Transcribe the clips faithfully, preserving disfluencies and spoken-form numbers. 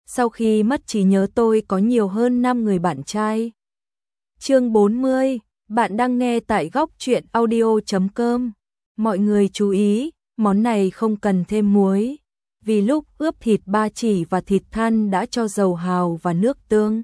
Sau khi mất trí nhớ tôi có nhiều hơn năm người bạn trai. Chương bốn mươi, bạn đang nghe tại góc truyện audio chấm com. Mọi người chú ý, món này không cần thêm muối. Vì lúc ướp thịt ba chỉ và thịt than đã cho dầu hào và nước tương.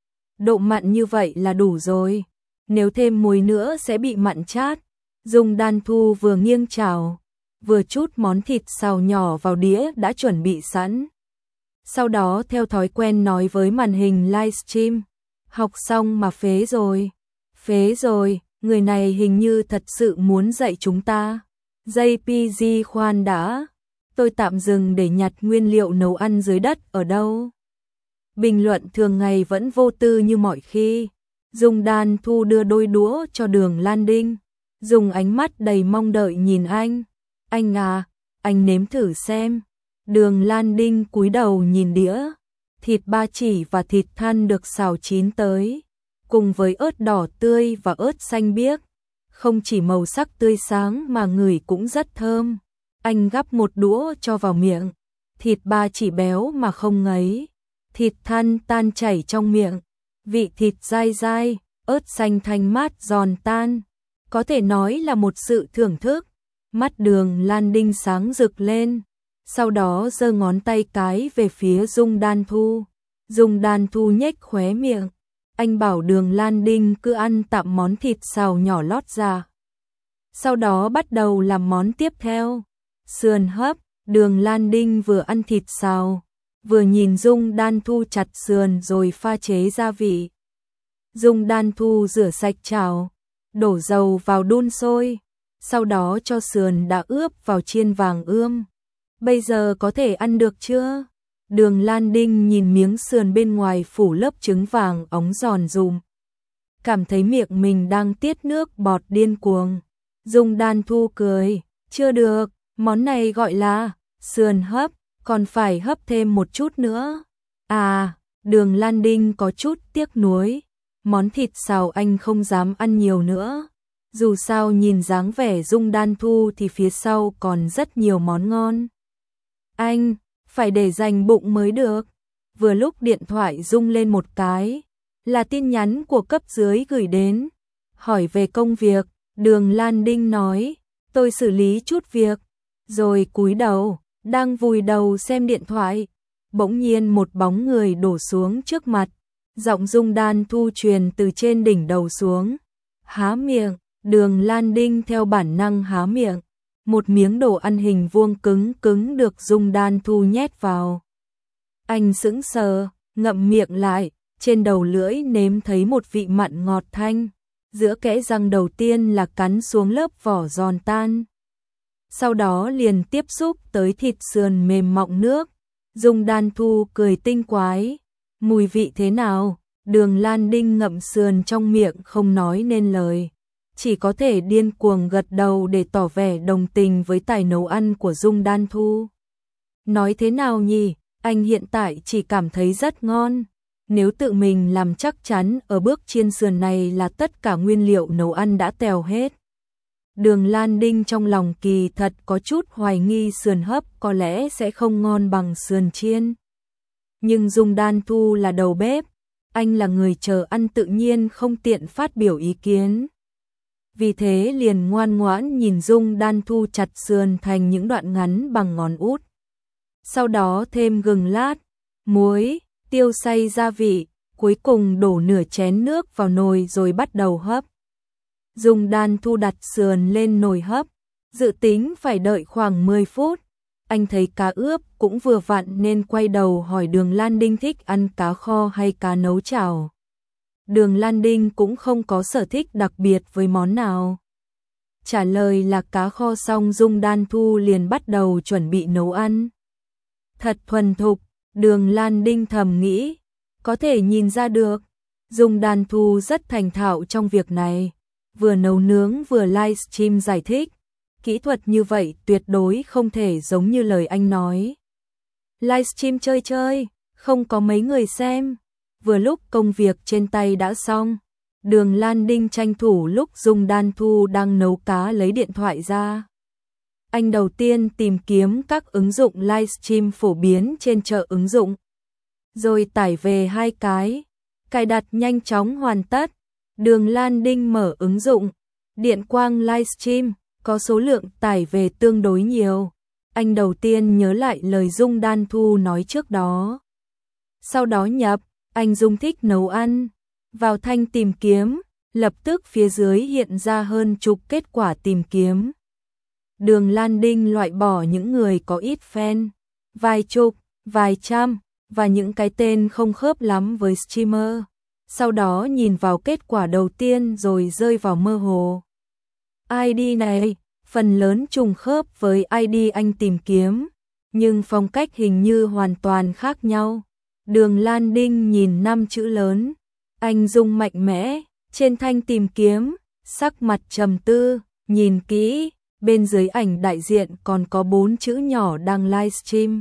Độ mặn như vậy là đủ rồi. Nếu thêm muối nữa sẽ bị mặn chát. Dung Đan Thu vừa nghiêng chảo, vừa chút món thịt xào nhỏ vào đĩa đã chuẩn bị sẵn. Sau đó theo thói quen nói với màn hình livestream, học xong mà phế rồi. Phế rồi, người này hình như thật sự muốn dạy chúng ta. gi pê giê khoan đã, tôi tạm dừng để nhặt nguyên liệu nấu ăn dưới đất ở đâu. Bình luận thường ngày vẫn vô tư như mọi khi. Dung Đan Thu đưa đôi đũa cho Đường Lan Đinh, dùng ánh mắt đầy mong đợi nhìn anh. Anh à, anh nếm thử xem. Đường Lan Đinh cúi đầu nhìn đĩa, thịt ba chỉ và thịt than được xào chín tới, cùng với ớt đỏ tươi và ớt xanh biếc. Không chỉ màu sắc tươi sáng mà ngửi cũng rất thơm. Anh gắp một đũa cho vào miệng, thịt ba chỉ béo mà không ngấy, thịt than tan chảy trong miệng, vị thịt dai dai, ớt xanh thanh mát giòn tan. Có thể nói là một sự thưởng thức. Mắt Đường Lan Đinh sáng rực lên, sau đó giơ ngón tay cái về phía Dung Đan Thu. Dung Đan Thu nhếch khóe miệng. Anh bảo Đường Lan Đinh cứ ăn tạm món thịt xào nhỏ lót ra. Sau đó bắt đầu làm món tiếp theo. Sườn hấp. Đường Lan Đinh vừa ăn thịt xào, vừa nhìn Dung Đan Thu chặt sườn rồi pha chế gia vị. Dung Đan Thu rửa sạch chảo, đổ dầu vào đun sôi, sau đó cho sườn đã ướp vào chiên vàng ươm. Bây giờ có thể ăn được chưa? Đường Lan Đinh nhìn miếng sườn bên ngoài phủ lớp trứng vàng óng giòn rụm, cảm thấy miệng mình đang tiết nước bọt điên cuồng. Dung Đan Thu cười, chưa được, món này gọi là sườn hấp, còn phải hấp thêm một chút nữa. À, Đường Lan Đinh có chút tiếc nuối, món thịt xào anh không dám ăn nhiều nữa. Dù sao nhìn dáng vẻ Dung Đan Thu thì phía sau còn rất nhiều món ngon. Anh, phải để dành bụng mới được. Vừa lúc điện thoại rung lên một cái, là tin nhắn của cấp dưới gửi đến, hỏi về công việc. Đường Lan Đinh nói, tôi xử lý chút việc, rồi cúi đầu, đang vùi đầu xem điện thoại. Bỗng nhiên một bóng người đổ xuống trước mặt, giọng Dung Đan Thu truyền từ trên đỉnh đầu xuống. Há miệng. Đường Lan Đinh theo bản năng há miệng, một miếng đồ ăn hình vuông cứng cứng được Dung Đan Thu nhét vào. Anh sững sờ, ngậm miệng lại, trên đầu lưỡi nếm thấy một vị mặn ngọt thanh, giữa kẽ răng đầu tiên là cắn xuống lớp vỏ giòn tan. Sau đó liền tiếp xúc tới thịt sườn mềm mọng nước. Dung Đan Thu cười tinh quái, mùi vị thế nào? Đường Lan Đinh ngậm sườn trong miệng không nói nên lời, chỉ có thể điên cuồng gật đầu để tỏ vẻ đồng tình với tài nấu ăn của Dung Đan Thu. Nói thế nào nhỉ, anh hiện tại chỉ cảm thấy rất ngon. Nếu tự mình làm chắc chắn ở bước chiên sườn này là tất cả nguyên liệu nấu ăn đã tèo hết. Đường Lan Đinh trong lòng kỳ thật có chút hoài nghi sườn hấp có lẽ sẽ không ngon bằng sườn chiên. Nhưng Dung Đan Thu là đầu bếp, anh là người chờ ăn tự nhiên không tiện phát biểu ý kiến. Vì thế liền ngoan ngoãn nhìn Dung Đan Thu chặt sườn thành những đoạn ngắn bằng ngón út. Sau đó thêm gừng lát, muối, tiêu xay gia vị, cuối cùng đổ nửa chén nước vào nồi rồi bắt đầu hấp. Dung Đan Thu đặt sườn lên nồi hấp, dự tính phải đợi khoảng mười phút. Anh thấy cá ướp cũng vừa vặn nên quay đầu hỏi Đường Lan Đinh thích ăn cá kho hay cá nấu chảo. Đường Lan Đinh cũng không có sở thích đặc biệt với món nào. Trả lời là cá kho, xong Dung Đan Thu liền bắt đầu chuẩn bị nấu ăn. Thật thuần thục, Đường Lan Đinh thầm nghĩ, có thể nhìn ra được. Dung Đan Thu rất thành thạo trong việc này, vừa nấu nướng vừa livestream giải thích. Kỹ thuật như vậy tuyệt đối không thể giống như lời anh nói. Livestream chơi chơi, không có mấy người xem. Vừa lúc công việc trên tay đã xong, Đường Lan Đinh tranh thủ lúc Dung Đan Thu đang nấu cá lấy điện thoại ra. Anh đầu tiên tìm kiếm các ứng dụng livestream phổ biến trên chợ ứng dụng. rồi tải về hai cái. Cài đặt nhanh chóng hoàn tất. Đường Lan Đinh mở ứng dụng Điện Quang Livestream, có số lượng tải về tương đối nhiều. Anh đầu tiên nhớ lại lời Dung Đan Thu nói trước đó. Sau đó nhập, anh Dung thích nấu ăn. Vào thanh tìm kiếm, lập tức phía dưới hiện ra hơn chục kết quả tìm kiếm. Đường Lan Đinh loại bỏ những người có ít fan, vài chục, vài trăm, và những cái tên không khớp lắm với streamer. Sau đó nhìn vào kết quả đầu tiên rồi rơi vào mơ hồ. i đê này, phần lớn trùng khớp với i đê anh tìm kiếm, nhưng phong cách hình như hoàn toàn khác nhau. Đường Lan Đinh nhìn năm chữ lớn, anh Dung mạnh mẽ, trên thanh tìm kiếm, sắc mặt trầm tư, nhìn kỹ, bên dưới ảnh đại diện còn có bốn chữ nhỏ đang livestream.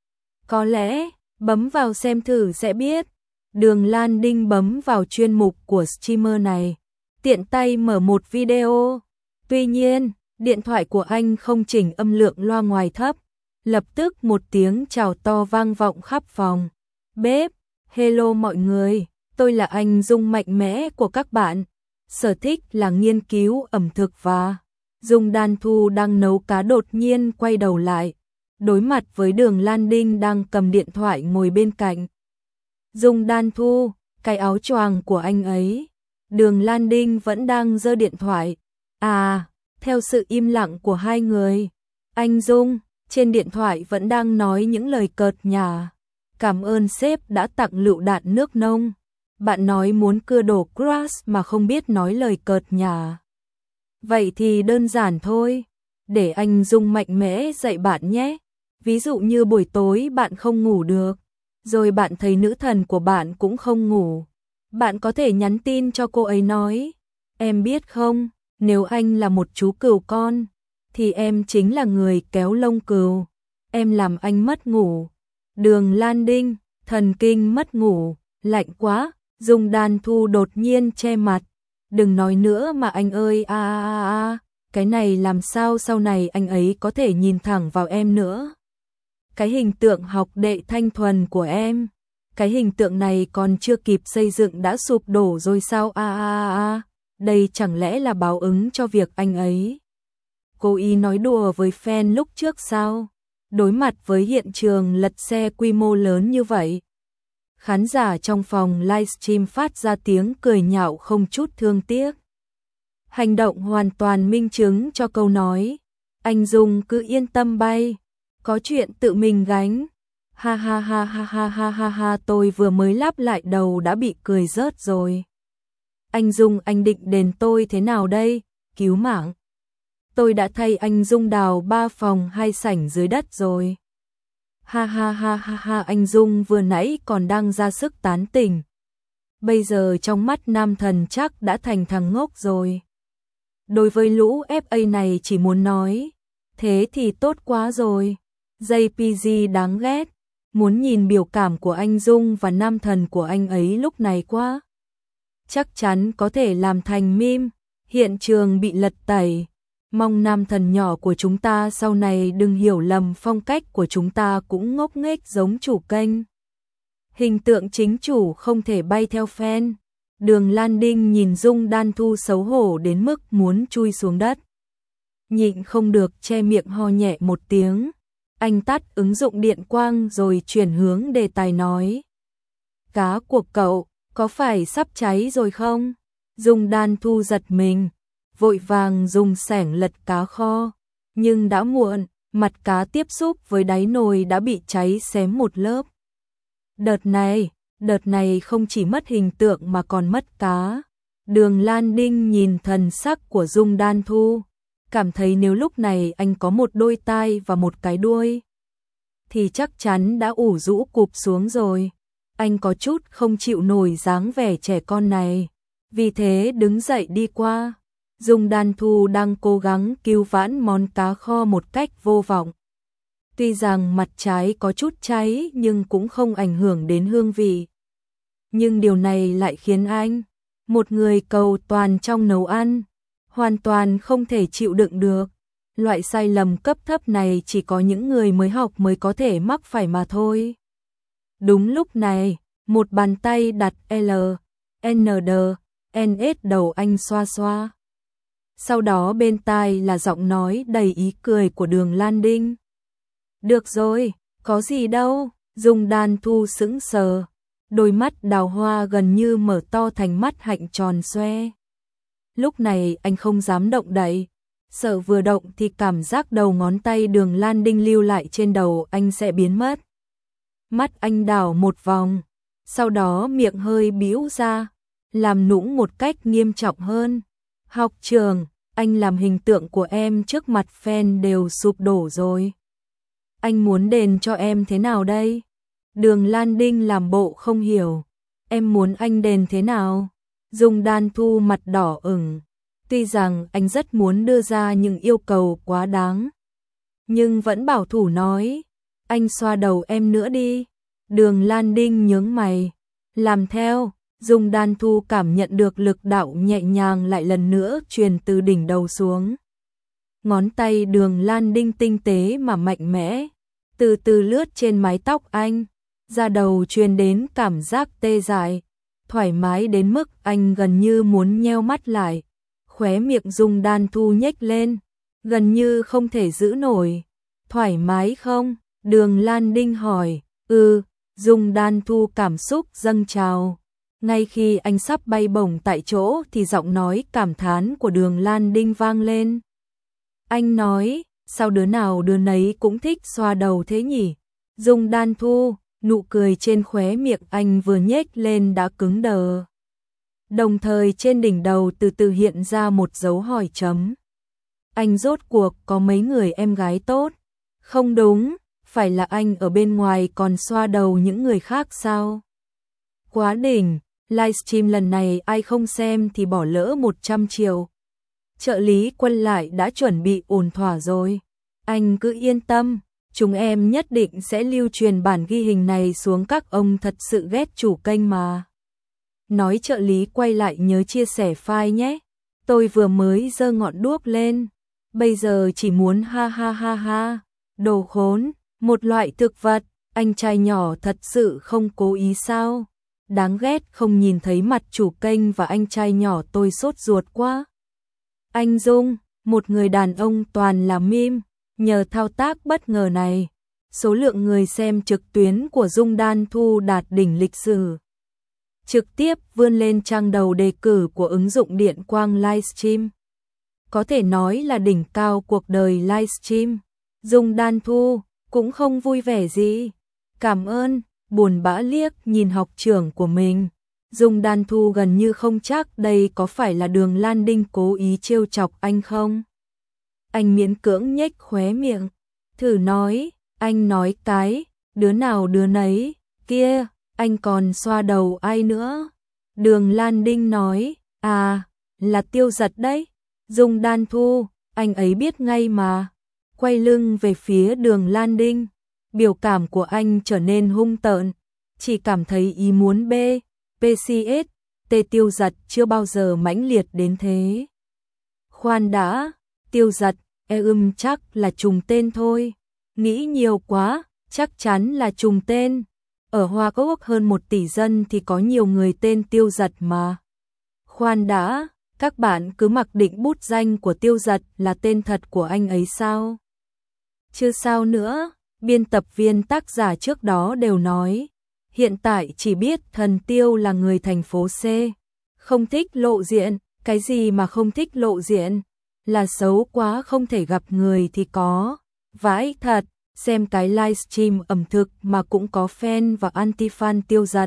Có lẽ, bấm vào xem thử sẽ biết. Đường Lan Đinh bấm vào chuyên mục của streamer này, tiện tay mở một video. Tuy nhiên, điện thoại của anh không chỉnh âm lượng loa ngoài thấp. Lập tức một tiếng chào to vang vọng khắp phòng. Bếp, hello mọi người, tôi là anh Dung mạnh mẽ của các bạn. Sở thích là nghiên cứu ẩm thực và... Dung Đan Thu đang nấu cá đột nhiên quay đầu lại, đối mặt với Đường Lan Đinh đang cầm điện thoại ngồi bên cạnh. Dung Đan Thu, cái áo choàng của anh ấy. Đường Lan Đinh vẫn đang giơ điện thoại. À, theo sự im lặng của hai người, anh Dung trên điện thoại vẫn đang nói những lời cợt nhả. Cảm ơn sếp đã tặng lựu đạn nước nông. Bạn nói muốn cưa đổ crush mà không biết nói lời cợt nhả. Vậy thì đơn giản thôi, để anh Dung mạnh mẽ dạy bạn nhé. Ví dụ như buổi tối bạn không ngủ được, rồi bạn thấy nữ thần của bạn cũng không ngủ. Bạn có thể nhắn tin cho cô ấy nói, em biết không, nếu anh là một chú cừu con, thì em chính là người kéo lông cừu. Em làm anh mất ngủ. Đường Lan Đinh, thần kinh mất ngủ, lạnh quá. Dung Đan Thu đột nhiên che mặt. Đừng nói nữa mà anh ơi, a a a, cái này làm sao sau này anh ấy có thể nhìn thẳng vào em nữa. Cái hình tượng học đệ thanh thuần của em, cái hình tượng này còn chưa kịp xây dựng đã sụp đổ rồi sao, a a a, đây chẳng lẽ là báo ứng cho việc anh ấy cố ý nói đùa với fan lúc trước sao? Đối mặt với hiện trường lật xe quy mô lớn như vậy, khán giả trong phòng livestream phát ra tiếng cười nhạo không chút thương tiếc. Hành động hoàn toàn minh chứng cho câu nói, anh Dung cứ yên tâm bay, có chuyện tự mình gánh. Ha ha ha ha ha ha ha ha, tôi vừa mới lắp lại đầu đã bị cười rớt rồi. Anh Dung anh định đền tôi thế nào đây? Cứu mạng. Tôi đã thay anh Dung đào ba phòng hai sảnh dưới đất rồi. Ha ha ha ha ha, anh Dung vừa nãy còn đang ra sức tán tỉnh. Bây giờ trong mắt nam thần chắc đã thành thằng ngốc rồi. Đối với lũ ép a này chỉ muốn nói, thế thì tốt quá rồi. gi pê giê đáng ghét, muốn nhìn biểu cảm của anh Dung và nam thần của anh ấy lúc này quá. Chắc chắn có thể làm thành meme, hiện trường bị lật tẩy. Mong nam thần nhỏ của chúng ta sau này đừng hiểu lầm phong cách của chúng ta cũng ngốc nghếch giống chủ kênh. Hình tượng chính chủ không thể bay theo fan. Đường Lan Đinh nhìn Dung Đan Thu xấu hổ đến mức muốn chui xuống đất. Nhịn không được che miệng ho nhẹ một tiếng. Anh tắt ứng dụng điện quang rồi chuyển hướng đề tài nói. Cá của cậu, có phải sắp cháy rồi không? Dung Đan Thu giật mình, vội vàng dùng xẻng lật cá kho. Nhưng đã muộn, mặt cá tiếp xúc với đáy nồi đã bị cháy xém một lớp. Đợt này, đợt này không chỉ mất hình tượng mà còn mất cá. Đường Lan Đinh nhìn thần sắc của Dung Đan Thu, cảm thấy nếu lúc này anh có một đôi tai và một cái đuôi, thì chắc chắn đã ủ rũ cụp xuống rồi. Anh có chút không chịu nổi dáng vẻ trẻ con này, vì thế đứng dậy đi qua. Dung Đan Thu đang cố gắng cứu vãn món cá kho một cách vô vọng. Tuy rằng mặt trái có chút cháy nhưng cũng không ảnh hưởng đến hương vị. Nhưng điều này lại khiến anh, một người cầu toàn trong nấu ăn, hoàn toàn không thể chịu đựng được. Loại sai lầm cấp thấp này chỉ có những người mới học mới có thể mắc phải mà thôi. Đúng lúc này, một bàn tay đặt L, N D, N S đầu anh xoa xoa. Sau đó bên tai là giọng nói đầy ý cười của Đường Lan Đinh. Được rồi, có gì đâu, Dung Đan Thu sững sờ. Đôi mắt đào hoa gần như mở to thành mắt hạnh tròn xoe. Lúc này anh không dám động đậy, sợ vừa động thì cảm giác đầu ngón tay Đường Lan Đinh lưu lại trên đầu anh sẽ biến mất. Mắt anh đảo một vòng, sau đó miệng hơi bĩu ra, làm nũng một cách nghiêm trọng hơn. Học trường, anh làm hình tượng của em trước mặt fan đều sụp đổ rồi. Anh muốn đền cho em thế nào đây? Đường Lan Đinh làm bộ không hiểu. Em muốn anh đền thế nào? Dung Đan Thu mặt đỏ ửng. Tuy rằng anh rất muốn đưa ra những yêu cầu quá đáng, nhưng vẫn bảo thủ nói, anh xoa đầu em nữa đi. Đường Lan Đinh nhướng mày, làm theo. Dung Đan Thu cảm nhận được lực đạo nhẹ nhàng lại lần nữa truyền từ đỉnh đầu xuống. Ngón tay Đường Lan Đinh tinh tế mà mạnh mẽ, từ từ lướt trên mái tóc anh, da đầu truyền đến cảm giác tê dại, thoải mái đến mức anh gần như muốn nheo mắt lại. Khóe miệng Dung Đan Thu nhếch lên, gần như không thể giữ nổi. Thoải mái không? Đường Lan Đinh hỏi. Ừ, Dung Đan Thu cảm xúc dâng trào. Ngay khi anh sắp bay bổng tại chỗ thì giọng nói cảm thán của Đường Lan Đinh vang lên. Anh nói, sao đứa nào đứa nấy cũng thích xoa đầu thế nhỉ? Dung Đan Thu, nụ cười trên khóe miệng anh vừa nhếch lên đã cứng đờ. Đồng thời trên đỉnh đầu từ từ hiện ra một dấu hỏi chấm. Anh rốt cuộc có mấy người em gái tốt? Không đúng, phải là anh ở bên ngoài còn xoa đầu những người khác sao? Quá đỉnh, livestream lần này ai không xem thì bỏ lỡ một trăm triệu. Trợ lý Quân lại đã chuẩn bị ổn thỏa rồi. Anh cứ yên tâm, chúng em nhất định sẽ lưu truyền bản ghi hình này xuống, các ông thật sự ghét chủ kênh mà. Nói trợ lý quay lại nhớ chia sẻ file nhé. Tôi vừa mới giơ ngọn đuốc lên, bây giờ chỉ muốn ha ha ha ha. Đồ khốn, một loại thực vật, anh trai nhỏ thật sự không cố ý sao? Đáng ghét, không nhìn thấy mặt chủ kênh và anh trai nhỏ tôi sốt ruột quá. Anh Dung, một người đàn ông toàn là meme, nhờ thao tác bất ngờ này, số lượng người xem trực tuyến của Dung Đan Thu đạt đỉnh lịch sử. Trực tiếp vươn lên trang đầu đề cử của ứng dụng điện quang livestream. Có thể nói là đỉnh cao cuộc đời livestream. Dung Đan Thu cũng không vui vẻ gì. Cảm ơn, buồn bã liếc nhìn học trưởng của mình. Dung Đan Thu gần như không chắc đây có phải là Đường Lan Đinh cố ý trêu chọc anh không. Anh miễn cưỡng nhếch khóe miệng, thử nói, anh nói cái, đứa nào đứa nấy, kia, anh còn xoa đầu ai nữa. Đường Lan Đinh nói, à, là Tiêu Giật đấy. Dung Đan Thu, anh ấy biết ngay mà. Quay lưng về phía Đường Lan Đinh, biểu cảm của anh trở nên hung tợn, chỉ cảm thấy ý muốn B, pê xê ét, Tê Tiêu Giật chưa bao giờ mãnh liệt đến thế. Khoan đã, Tiêu Giật, e ưm chắc là trùng tên thôi. Nghĩ nhiều quá, chắc chắn là trùng tên. Ở Hoa Quốc hơn một tỷ dân thì có nhiều người tên Tiêu Giật mà. Khoan đã, các bạn cứ mặc định bút danh của Tiêu Giật là tên thật của anh ấy sao? Chứ sao nữa, biên tập viên tác giả trước đó đều nói, hiện tại chỉ biết thần Tiêu là người thành phố C, không thích lộ diện. Cái gì mà không thích lộ diện? Là xấu quá không thể gặp người thì có. Vãi thật, xem cái livestream ẩm thực mà cũng có fan và anti-fan Tiêu Giật.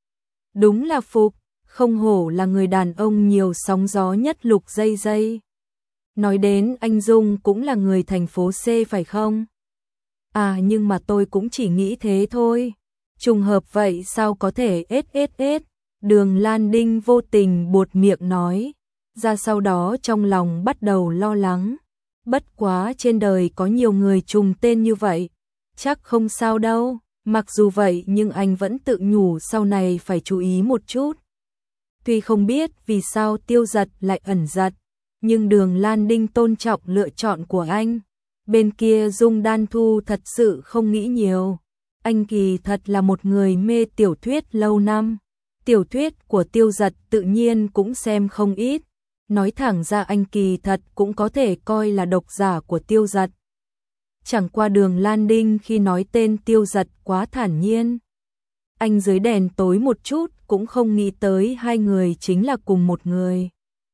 Đúng là phục, không hổ là người đàn ông nhiều sóng gió nhất lục dây dây. Nói đến anh Dung cũng là người thành phố C phải không? À nhưng mà tôi cũng chỉ nghĩ thế thôi. Trùng hợp vậy sao có thể ét ét ét. Đường Lan Đinh vô tình buột miệng nói, ra sau đó trong lòng bắt đầu lo lắng. Bất quá trên đời có nhiều người trùng tên như vậy, chắc không sao đâu. Mặc dù vậy nhưng anh vẫn tự nhủ sau này phải chú ý một chút. Tuy không biết vì sao Tiêu Giật lại ẩn giật, nhưng Đường Lan Đinh tôn trọng lựa chọn của anh. Bên kia Dung Đan Thu thật sự không nghĩ nhiều, anh kỳ thật là một người mê tiểu thuyết lâu năm. Tiểu thuyết của Tiêu Dật tự nhiên cũng xem không ít. Nói thẳng ra anh kỳ thật cũng có thể coi là độc giả của Tiêu Dật. Chẳng qua Đường Lan Đinh khi nói tên Tiêu Dật quá thản nhiên. Anh dưới đèn tối một chút cũng không nghĩ tới hai người chính là cùng một người.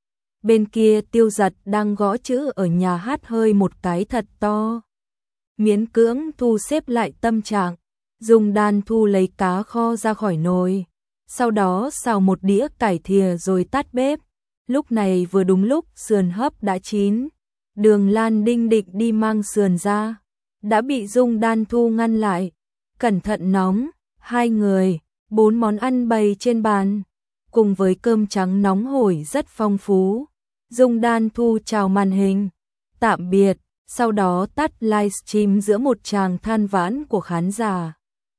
Bên kia Tiêu Dật đang gõ chữ ở nhà hát hơi một cái thật to. Miễn cưỡng thu xếp lại tâm trạng, dùng đàn thu lấy cá kho ra khỏi nồi. Sau đó xào một đĩa cải thìa rồi tắt bếp. Lúc này vừa đúng lúc sườn hấp đã chín. Đường Lan Đinh định đi mang sườn ra, đã bị Dung Đan Thu ngăn lại. Cẩn thận nóng, hai người, bốn món ăn bày trên bàn, cùng với cơm trắng nóng hổi rất phong phú. Dung Đan Thu chào màn hình, tạm biệt, sau đó tắt livestream giữa một tràng than vãn của khán giả.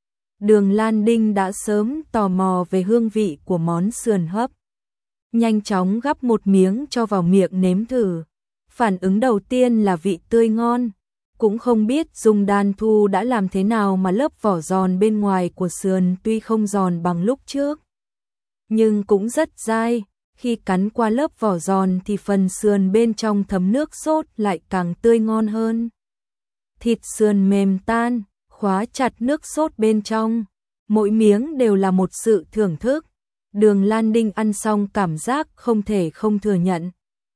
Đường Lan Đinh đã sớm tò mò về hương vị của món sườn hấp. Nhanh chóng gắp một miếng cho vào miệng nếm thử. Phản ứng đầu tiên là vị tươi ngon. Cũng không biết Dung Đan Thu đã làm thế nào mà lớp vỏ giòn bên ngoài của sườn tuy không giòn bằng lúc trước, nhưng cũng rất dai. Khi cắn qua lớp vỏ giòn thì phần sườn bên trong thấm nước sốt lại càng tươi ngon hơn. Thịt sườn mềm tan, khóa chặt nước sốt bên trong. Mỗi miếng đều là một sự thưởng thức. Đường Lan Đinh ăn xong cảm giác không thể không thừa nhận.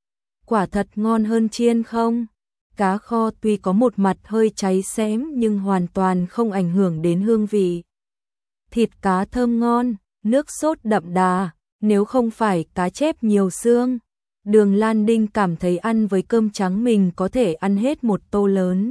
Quả thật ngon hơn chiên không? Cá kho tuy có một mặt hơi cháy xém nhưng hoàn toàn không ảnh hưởng đến hương vị. Thịt cá thơm ngon, nước sốt đậm đà, nếu không phải cá chép nhiều xương. Đường Lan Đinh cảm thấy ăn với cơm trắng mình có thể ăn hết một tô lớn.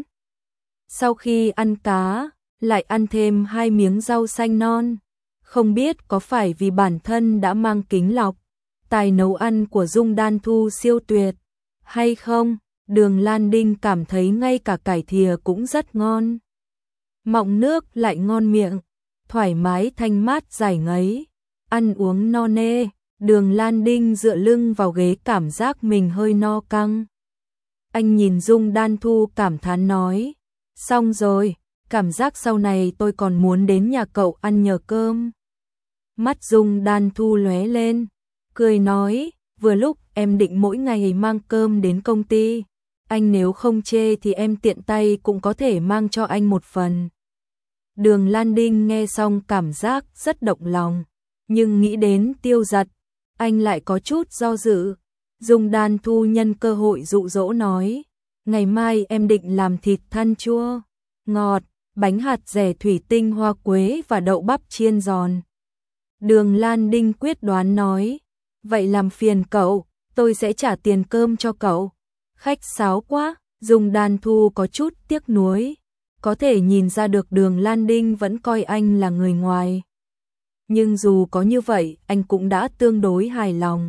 Sau khi ăn cá, lại ăn thêm hai miếng rau xanh non. Không biết có phải vì bản thân đã mang kính lọc, tài nấu ăn của Dung Đan Thu siêu tuyệt, hay không? Đường Lan Đinh cảm thấy ngay cả cải thìa cũng rất ngon. Mọng nước lại ngon miệng, thoải mái thanh mát giải ngấy, ăn uống no nê. Đường Lan Đinh dựa lưng vào ghế cảm giác mình hơi no căng. Anh nhìn Dung Đan Thu cảm thán nói, xong rồi, cảm giác sau này tôi còn muốn đến nhà cậu ăn nhờ cơm. Mắt Dung Đan Thu lóe lên, cười nói, vừa lúc em định mỗi ngày mang cơm đến công ty. Anh nếu không chê thì em tiện tay cũng có thể mang cho anh một phần. Đường Lan Đinh nghe xong cảm giác rất động lòng, nhưng nghĩ đến Tiêu Dật, anh lại có chút do dự. Dung Đan Thu nhân cơ hội dụ dỗ nói, ngày mai em định làm thịt than chua, ngọt, bánh hạt dẻ thủy tinh hoa quế và đậu bắp chiên giòn. Đường Lan Đinh quyết đoán nói, vậy làm phiền cậu, tôi sẽ trả tiền cơm cho cậu. Khách sáo quá. Dung Đan Thu có chút tiếc nuối, có thể nhìn ra được Đường Lan Đinh vẫn coi anh là người ngoài. Nhưng dù có như vậy, anh cũng đã tương đối hài lòng.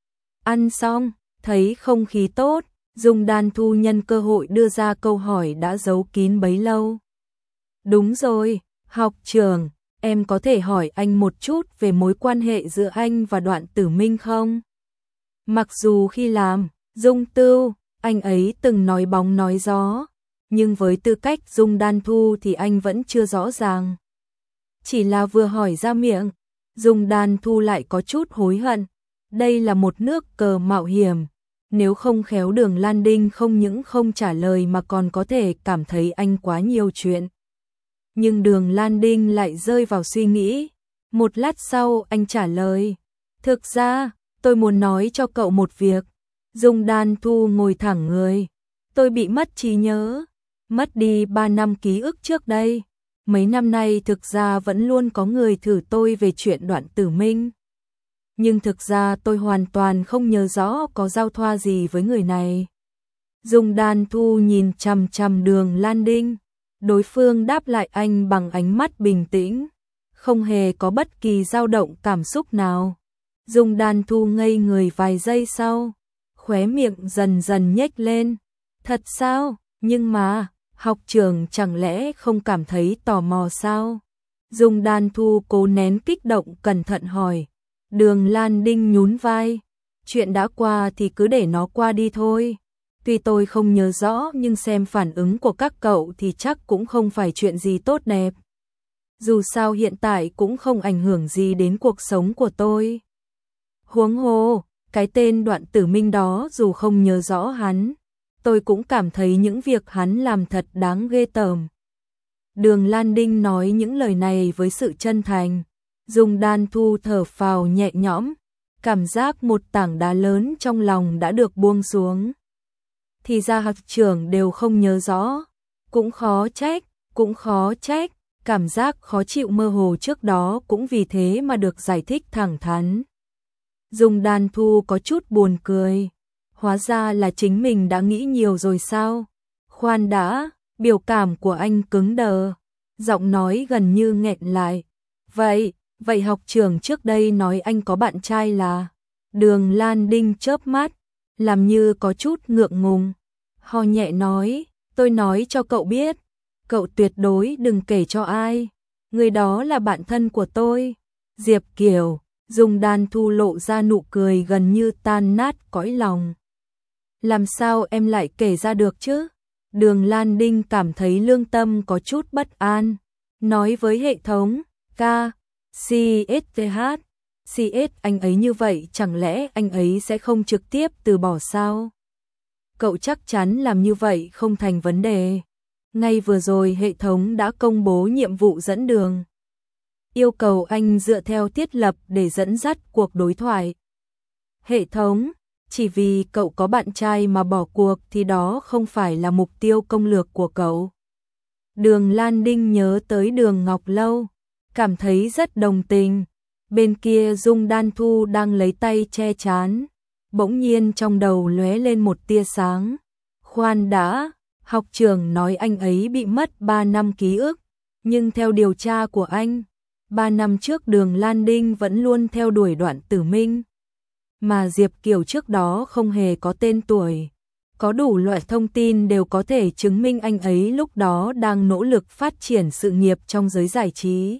Ăn xong, thấy không khí tốt, Dung Đan Thu nhân cơ hội đưa ra câu hỏi đã giấu kín bấy lâu. Đúng rồi, học trưởng, em có thể hỏi anh một chút về mối quan hệ giữa anh và Đoạn Tử Minh không? Mặc dù khi làm Dung Tưu, anh ấy từng nói bóng nói gió, nhưng với tư cách Dung Đan Thu thì anh vẫn chưa rõ ràng. Chỉ là vừa hỏi ra miệng, Dung Đan Thu lại có chút hối hận. Đây là một nước cờ mạo hiểm, nếu không khéo Đường Lan Đinh không những không trả lời mà còn có thể cảm thấy anh quá nhiều chuyện. Nhưng Đường Lan Đinh lại rơi vào suy nghĩ. Một lát sau anh trả lời, thực ra, tôi muốn nói cho cậu một việc. Dung Đan Thu ngồi thẳng người, tôi bị mất trí nhớ, mất đi ba năm ký ức trước đây. Mấy năm nay thực ra vẫn luôn có người thử tôi về chuyện Đoạn Tử Minh. Nhưng thực ra tôi hoàn toàn không nhớ rõ có giao thoa gì với người này. Dung Đan Thu nhìn chằm chằm Đường Lan Đinh. Đối phương đáp lại anh bằng ánh mắt bình tĩnh, không hề có bất kỳ dao động cảm xúc nào. Dung Đan Thu ngây người vài giây sau, khóe miệng dần dần nhếch lên. Thật sao? Nhưng mà, học trưởng chẳng lẽ không cảm thấy tò mò sao? Dung Đan Thu cố nén kích động cẩn thận hỏi. Đường Lan Đinh nhún vai. Chuyện đã qua thì cứ để nó qua đi thôi. Tuy tôi không nhớ rõ nhưng xem phản ứng của các cậu thì chắc cũng không phải chuyện gì tốt đẹp. Dù sao hiện tại cũng không ảnh hưởng gì đến cuộc sống của tôi. Huống hồ, cái tên Đoạn Tử Minh đó dù không nhớ rõ hắn, tôi cũng cảm thấy những việc hắn làm thật đáng ghê tởm. Đường Lan Đinh nói những lời này với sự chân thành. Dung Đan Thu thở phào nhẹ nhõm, cảm giác một tảng đá lớn trong lòng đã được buông xuống. Thì ra học trưởng đều không nhớ rõ, cũng khó trách, cũng khó trách, cảm giác khó chịu mơ hồ trước đó cũng vì thế mà được giải thích thẳng thắn. Dung Đan Thu có chút buồn cười, hóa ra là chính mình đã nghĩ nhiều rồi sao? Khoan đã, biểu cảm của anh cứng đờ, giọng nói gần như nghẹn lại. Vậy, vậy học trưởng trước đây nói anh có bạn trai là? Đường Lan Đinh chớp mắt, làm như có chút ngượng ngùng, ho nhẹ nói, tôi nói cho cậu biết, cậu tuyệt đối đừng kể cho ai, người đó là bạn thân của tôi. Diệp Kiều, Dung Đan Thu lộ ra nụ cười gần như tan nát cõi lòng. Làm sao em lại kể ra được chứ? Đường Lan Đinh cảm thấy lương tâm có chút bất an, nói với hệ thống, ca, xê ét tê hát, xê ét anh ấy như vậy chẳng lẽ anh ấy sẽ không trực tiếp từ bỏ sao? Cậu chắc chắn làm như vậy không thành vấn đề. Ngay vừa rồi hệ thống đã công bố nhiệm vụ dẫn đường. Yêu cầu anh dựa theo thiết lập để dẫn dắt cuộc đối thoại. Hệ thống, chỉ vì cậu có bạn trai mà bỏ cuộc thì đó không phải là mục tiêu công lược của cậu. Đường Lan Đinh nhớ tới Đường Ngọc Lâu, cảm thấy rất đồng tình. Bên kia Dung Đan Thu đang lấy tay che trán, bỗng nhiên trong đầu lóe lên một tia sáng. Khoan đã, học trưởng nói anh ấy bị mất ba năm ký ức, nhưng theo điều tra của anh, ba năm trước Đường Lan Đinh vẫn luôn theo đuổi Đoạn Tử Minh. Mà Diệp Kiều trước đó không hề có tên tuổi. Có đủ loại thông tin đều có thể chứng minh anh ấy lúc đó đang nỗ lực phát triển sự nghiệp trong giới giải trí.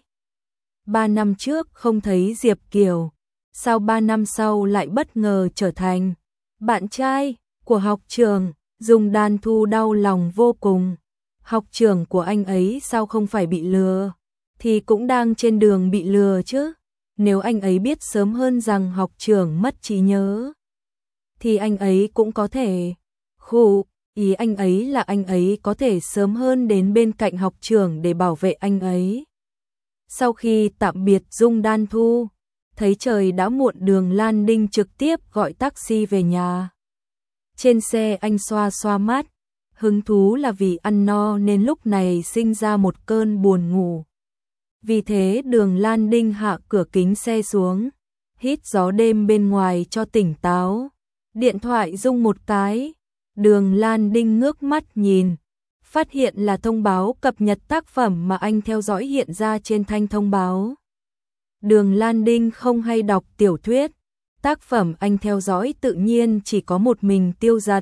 Ba năm trước không thấy Diệp Kiều, sao ba năm sau lại bất ngờ trở thành bạn trai của học trưởng? Dung Đan Thu đau lòng vô cùng. Học trưởng của anh ấy sao không phải bị lừa, thì cũng đang trên đường bị lừa chứ. Nếu anh ấy biết sớm hơn rằng học trưởng mất trí nhớ, thì anh ấy cũng có thể, khụ, ý anh ấy là anh ấy có thể sớm hơn đến bên cạnh học trưởng để bảo vệ anh ấy. Sau khi tạm biệt Dung Đan Thu, thấy trời đã muộn, Đường Lan Đinh trực tiếp gọi taxi về nhà. Trên xe anh xoa xoa mắt, hứng thú là vì ăn no nên lúc này sinh ra một cơn buồn ngủ. Vì thế Đường Lan Đinh hạ cửa kính xe xuống, hít gió đêm bên ngoài cho tỉnh táo. Điện thoại rung một cái, Đường Lan Đinh ngước mắt nhìn, phát hiện là thông báo cập nhật tác phẩm mà anh theo dõi hiện ra trên thanh thông báo. Đường Lan Đinh không hay đọc tiểu thuyết, tác phẩm anh theo dõi tự nhiên chỉ có một mình Tiêu Giật.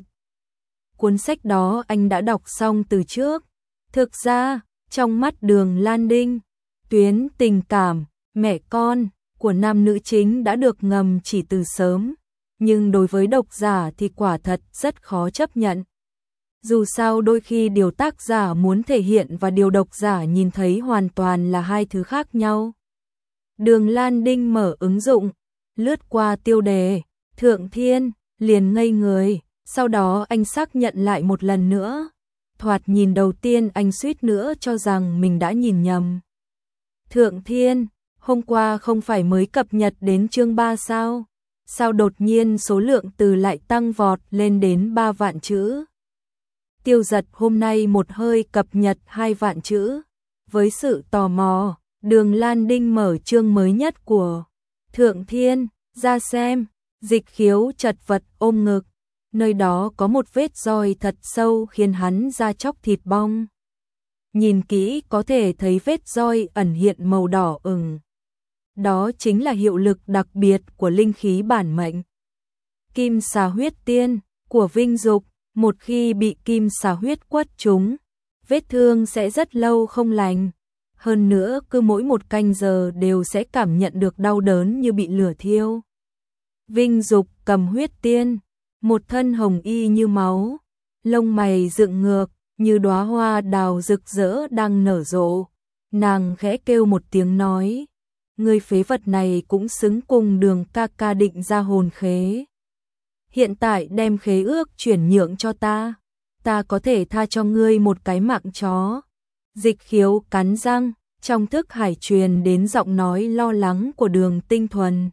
Cuốn sách đó anh đã đọc xong từ trước. Thực ra, trong mắt Đường Lan Đinh, tuyến tình cảm, mẹ con của nam nữ chính đã được ngầm chỉ từ sớm, nhưng đối với độc giả thì quả thật rất khó chấp nhận. Dù sao đôi khi điều tác giả muốn thể hiện và điều độc giả nhìn thấy hoàn toàn là hai thứ khác nhau. Đường Lan Đinh mở ứng dụng, lướt qua tiêu đề, Thượng Thiên, liền ngây người, sau đó anh xác nhận lại một lần nữa. Thoạt nhìn đầu tiên anh suýt nữa cho rằng mình đã nhìn nhầm. Thượng Thiên, hôm qua không phải mới cập nhật đến chương ba sao? Sao đột nhiên số lượng từ lại tăng vọt lên đến ba vạn chữ? Tiêu Giật hôm nay một hơi cập nhật hai vạn chữ. Với sự tò mò, Đường Lan Đinh mở chương mới nhất của Thượng Thiên ra xem. Dịch Khiếu chật vật ôm ngực, nơi đó có một vết roi thật sâu khiến hắn da chóc thịt bong. Nhìn kỹ có thể thấy vết roi ẩn hiện màu đỏ ửng. Đó chính là hiệu lực đặc biệt của linh khí bản mệnh. Kim xà huyết tiên của Vinh Dục, một khi bị kim xà huyết quất trúng, vết thương sẽ rất lâu không lành. Hơn nữa cứ mỗi một canh giờ đều sẽ cảm nhận được đau đớn như bị lửa thiêu. Vinh Dục cầm huyết tiên, một thân hồng y như máu, lông mày dựng ngược, như đóa hoa đào rực rỡ đang nở rộ, Nàng khẽ kêu một tiếng nói, ngươi phế vật này cũng xứng cùng Đường ca ca định ra hồn khế. Hiện tại đem khế ước chuyển nhượng cho ta, ta có thể tha cho ngươi một cái mạng chó. Dịch Khiếu cắn răng, trong thức hải truyền đến giọng nói lo lắng của Đường Tinh Thuần.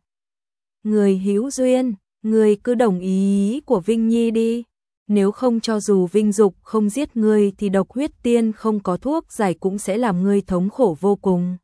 Người hữu duyên, người cứ đồng ý của Vinh Nhi đi, nếu không cho dù Vinh Dục không giết ngươi thì độc huyết tiên không có thuốc giải cũng sẽ làm ngươi thống khổ vô cùng.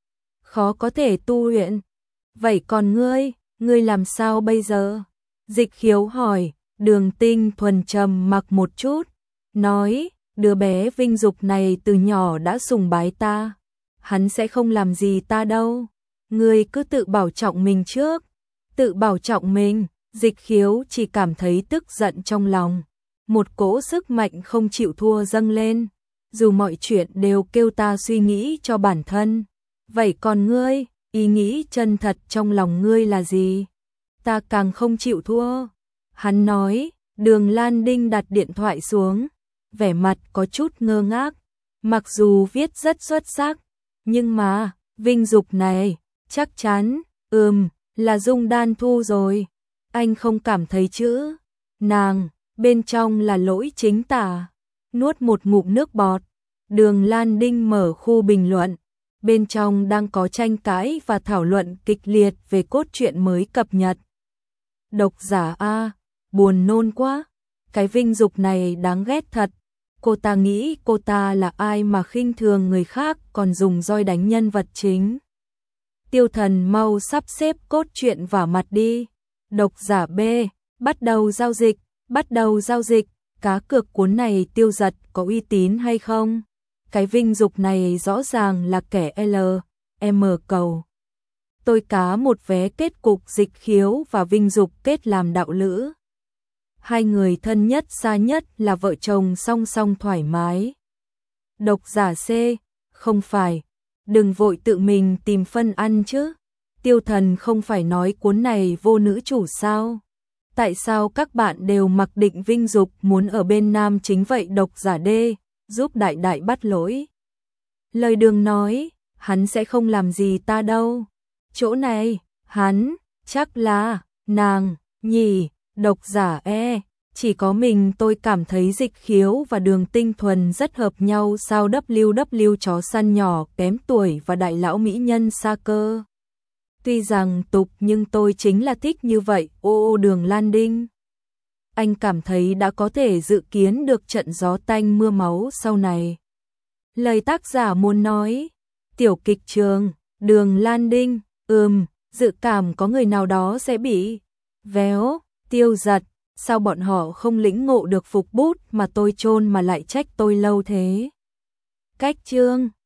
Khó có thể tu luyện. Vậy còn ngươi, ngươi làm sao bây giờ? Dịch Khiếu hỏi. Đường Tinh Thuần trầm mặc một chút, nói, đứa bé Vinh Dục này từ nhỏ đã sùng bái ta, hắn sẽ không làm gì ta đâu, ngươi cứ tự bảo trọng mình trước. Tự bảo trọng mình, Dịch Khiếu chỉ cảm thấy tức giận trong lòng, một cỗ sức mạnh không chịu thua dâng lên, dù mọi chuyện đều kêu ta suy nghĩ cho bản thân. Vậy còn ngươi, ý nghĩ chân thật trong lòng ngươi là gì? Ta càng không chịu thua. Hắn nói. Đường Lan Đinh đặt điện thoại xuống, vẻ mặt có chút ngơ ngác, mặc dù viết rất xuất sắc, nhưng mà, Vinh Dục này, chắc chắn, ừm, là Dung Đan Thu rồi. Anh không cảm thấy chứ? Nàng, bên trong là lỗi chính tả. Nuốt một ngụm nước bọt, Đường Lan Đinh mở khu bình luận, bên trong đang có tranh cãi và thảo luận kịch liệt về cốt truyện mới cập nhật. Độc giả A, buồn nôn quá, cái Vinh Dục này đáng ghét thật. Cô ta nghĩ cô ta là ai mà khinh thường người khác còn dùng roi đánh nhân vật chính. Tiêu Thần mau sắp xếp cốt truyện vào mặt đi. Độc giả B, bắt đầu giao dịch, bắt đầu giao dịch, cá cược cuốn này Tiêu Giật có uy tín hay không? Cái Vinh Dục này rõ ràng là kẻ L, M cầu. Tôi cá một vé kết cục Dịch Khiếu và Vinh Dục kết làm đạo lữ. Hai người thân nhất xa nhất là vợ chồng song song thoải mái. Độc giả C, không phải, đừng vội tự mình tìm phân ăn chứ. Tiêu Thần không phải nói cuốn này vô nữ chủ sao? Tại sao các bạn đều mặc định Vinh Dục muốn ở bên nam chính vậy? Độc giả D, giúp đại đại bắt lỗi. Lời Đường nói, hắn sẽ không làm gì ta đâu. Chỗ này, hắn, chắc là, nàng, nhỉ. Độc giả E, chỉ có mình tôi cảm thấy Dịch Khiếu và Đường Tinh Thuần rất hợp nhau sao? W W chó săn nhỏ kém tuổi và đại lão mỹ nhân xa cơ. Tuy rằng tục nhưng tôi chính là thích như vậy. Ô ô Đường Lan Đinh, anh cảm thấy đã có thể dự kiến được trận gió tanh mưa máu sau này. Lời tác giả muốn nói. Tiểu kịch trường, Đường Lan Đinh, ừm, dự cảm có người nào đó sẽ bị véo. Tiêu Giật, sao bọn họ không lĩnh ngộ được phục bút mà tôi chôn mà lại trách tôi lâu thế? Cách chương